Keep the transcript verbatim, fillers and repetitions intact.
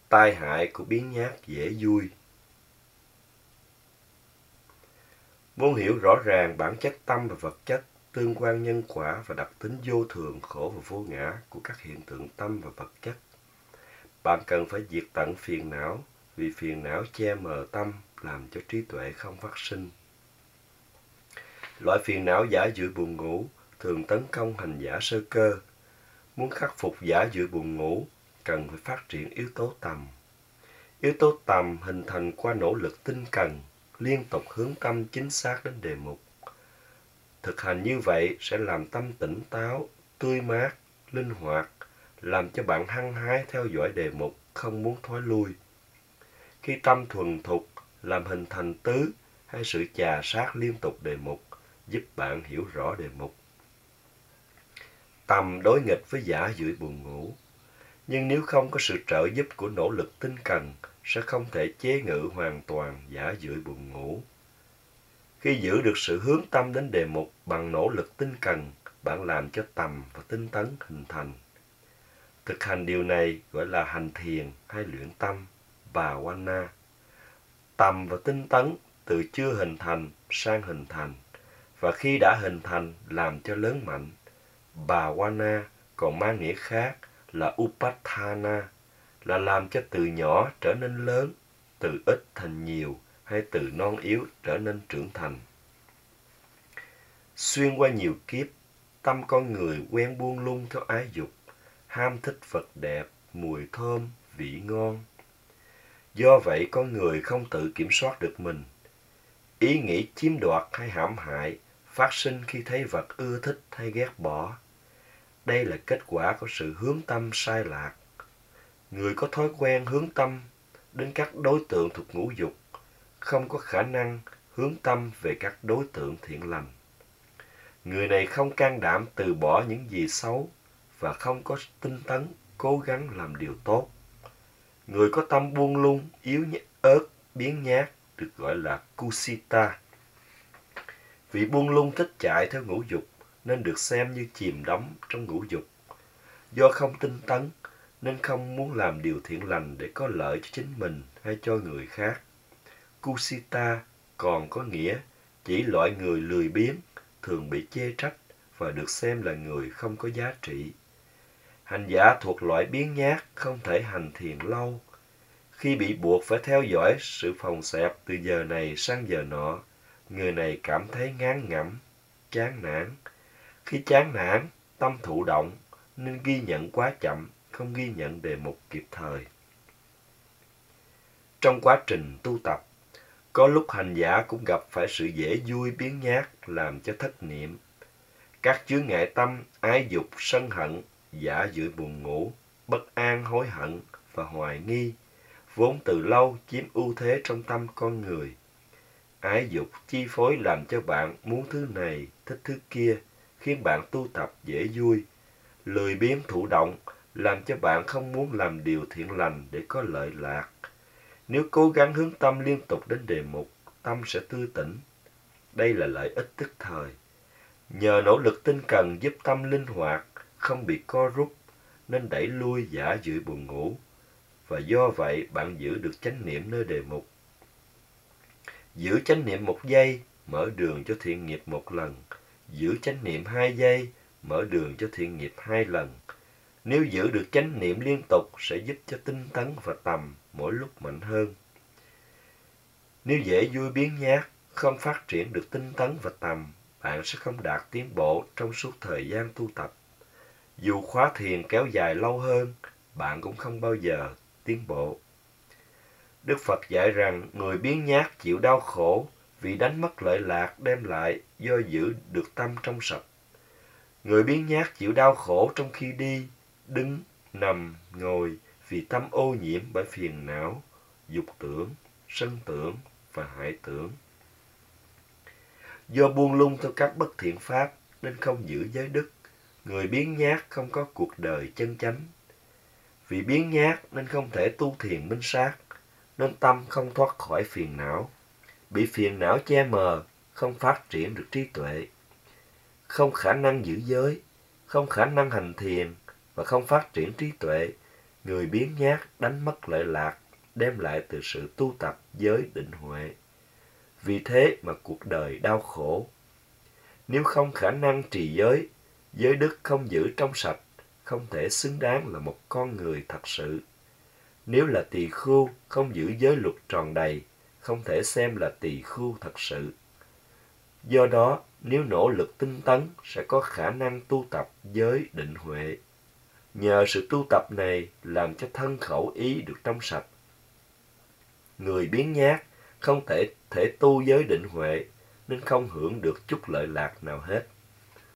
Tai hại của biếng nhác dễ vui. Muốn hiểu rõ ràng bản chất tâm và vật chất, tương quan nhân quả và đặc tính vô thường, khổ và vô ngã của các hiện tượng tâm và vật chất, bạn cần phải diệt tận phiền não, vì phiền não che mờ tâm, làm cho trí tuệ không phát sinh. Loại phiền não giả dụi buồn ngủ thường tấn công hành giả sơ cơ. Muốn khắc phục giả dụi buồn ngủ, cần phải phát triển yếu tố tầm. Yếu tố tầm hình thành qua nỗ lực tinh cần, liên tục hướng tâm chính xác đến đề mục. Thực hành như vậy sẽ làm tâm tỉnh táo, tươi mát, linh hoạt, làm cho bạn hăng hái theo dõi đề mục, không muốn thoái lui. Khi tâm thuần thục, làm hình thành tứ hay sự chà sát liên tục đề mục, giúp bạn hiểu rõ đề mục. Tầm đối nghịch với giả dụi buồn ngủ, nhưng nếu không có sự trợ giúp của nỗ lực tinh cần, sẽ không thể chế ngự hoàn toàn giả dụi buồn ngủ. Khi giữ được sự hướng tâm đến đề mục bằng nỗ lực tinh cần, bạn làm cho tầm và tinh tấn hình thành. Thực hành điều này gọi là hành thiền hay luyện tâm, bhavana. Tầm và tinh tấn từ chưa hình thành sang hình thành, và khi đã hình thành làm cho lớn mạnh. Bhavana còn mang nghĩa khác là upatthana, là làm cho từ nhỏ trở nên lớn, từ ít thành nhiều, hay từ non yếu trở nên trưởng thành. Xuyên qua nhiều kiếp, tâm con người quen buông lung theo ái dục, ham thích vật đẹp, mùi thơm, vị ngon. Do vậy con người không tự kiểm soát được mình. Ý nghĩ chiếm đoạt hay hãm hại phát sinh khi thấy vật ưa thích hay ghét bỏ. Đây là kết quả của sự hướng tâm sai lạc. Người có thói quen hướng tâm đến các đối tượng thuộc ngũ dục, không có khả năng hướng tâm về các đối tượng thiện lành. Người này không can đảm từ bỏ những gì xấu và không có tinh tấn cố gắng làm điều tốt. Người có tâm buông lung, yếu ớt, biếng nhác được gọi là kusita. Vì buông lung thích chạy theo ngũ dục nên được xem như chìm đắm trong ngũ dục. Do không tinh tấn nên không muốn làm điều thiện lành để có lợi cho chính mình hay cho người khác. Kusita còn có nghĩa chỉ loại người lười biếng, thường bị chê trách và được xem là người không có giá trị. Hành giả thuộc loại biếng nhác không thể hành thiền lâu. Khi bị buộc phải theo dõi sự phòng xẹp từ giờ này sang giờ nọ, người này cảm thấy ngán ngẩm, chán nản. Khi chán nản, tâm thụ động nên ghi nhận quá chậm, không ghi nhận đề mục kịp thời. Trong quá trình tu tập, có lúc hành giả cũng gặp phải sự dễ vui biếng nhác làm cho thất niệm. Các chướng ngại tâm, ái dục, sân hận, giả dụi buồn ngủ, bất an, hối hận và hoài nghi, vốn từ lâu chiếm ưu thế trong tâm con người. Ái dục chi phối làm cho bạn muốn thứ này, thích thứ kia, khiến bạn tu tập dễ vui. Lười biếng thụ động làm cho bạn không muốn làm điều thiện lành để có lợi lạc. Nếu cố gắng hướng tâm liên tục đến đề mục, tâm sẽ tươi tỉnh. Đây là lợi ích tức thời. Nhờ nỗ lực tinh cần giúp tâm linh hoạt, không bị co rút, nên đẩy lui giả dụi buồn ngủ. Và do vậy bạn giữ được chánh niệm nơi đề mục. Giữ chánh niệm một giây, mở đường cho thiện nghiệp một lần. Giữ chánh niệm hai giây, mở đường cho thiện nghiệp hai lần. Nếu giữ được chánh niệm liên tục sẽ giúp cho tinh tấn và tầm mỗi lúc mạnh hơn. Nếu dễ vui biếng nhác, không phát triển được tinh tấn và tầm, bạn sẽ không đạt tiến bộ trong suốt thời gian tu tập. Dù khóa thiền kéo dài lâu hơn, bạn cũng không bao giờ tiến bộ. Đức Phật dạy rằng người biếng nhác chịu đau khổ vì đánh mất lợi lạc đem lại do giữ được tâm trong sạch. Người biếng nhác chịu đau khổ trong khi đi, đứng, nằm, ngồi vì tâm ô nhiễm bởi phiền não, dục tưởng, sân tưởng và hại tưởng. Do buông lung theo các bất thiện pháp nên không giữ giới đức, người biếng nhác không có cuộc đời chân chánh. Vì biếng nhác nên không thể tu thiền minh sát, nên tâm không thoát khỏi phiền não. Bị phiền não che mờ, không phát triển được trí tuệ. Không khả năng giữ giới, không khả năng hành thiền và không phát triển trí tuệ, Người biếng nhác đánh mất lợi lạc đem lại từ sự tu tập giới định huệ. Vì thế mà cuộc đời đau khổ. Nếu không khả năng trì giới, giới đức không giữ trong sạch, không thể xứng đáng là một con người thật sự. Nếu là tỳ khưu không giữ giới luật tròn đầy, không thể xem là tỳ khưu thật sự. Do đó, nếu nỗ lực tinh tấn sẽ có khả năng tu tập giới định huệ. Nhờ sự tu tập này làm cho thân khẩu ý được trong sạch. Người biếng nhác không thể thể tu giới định huệ nên không hưởng được chút lợi lạc nào hết.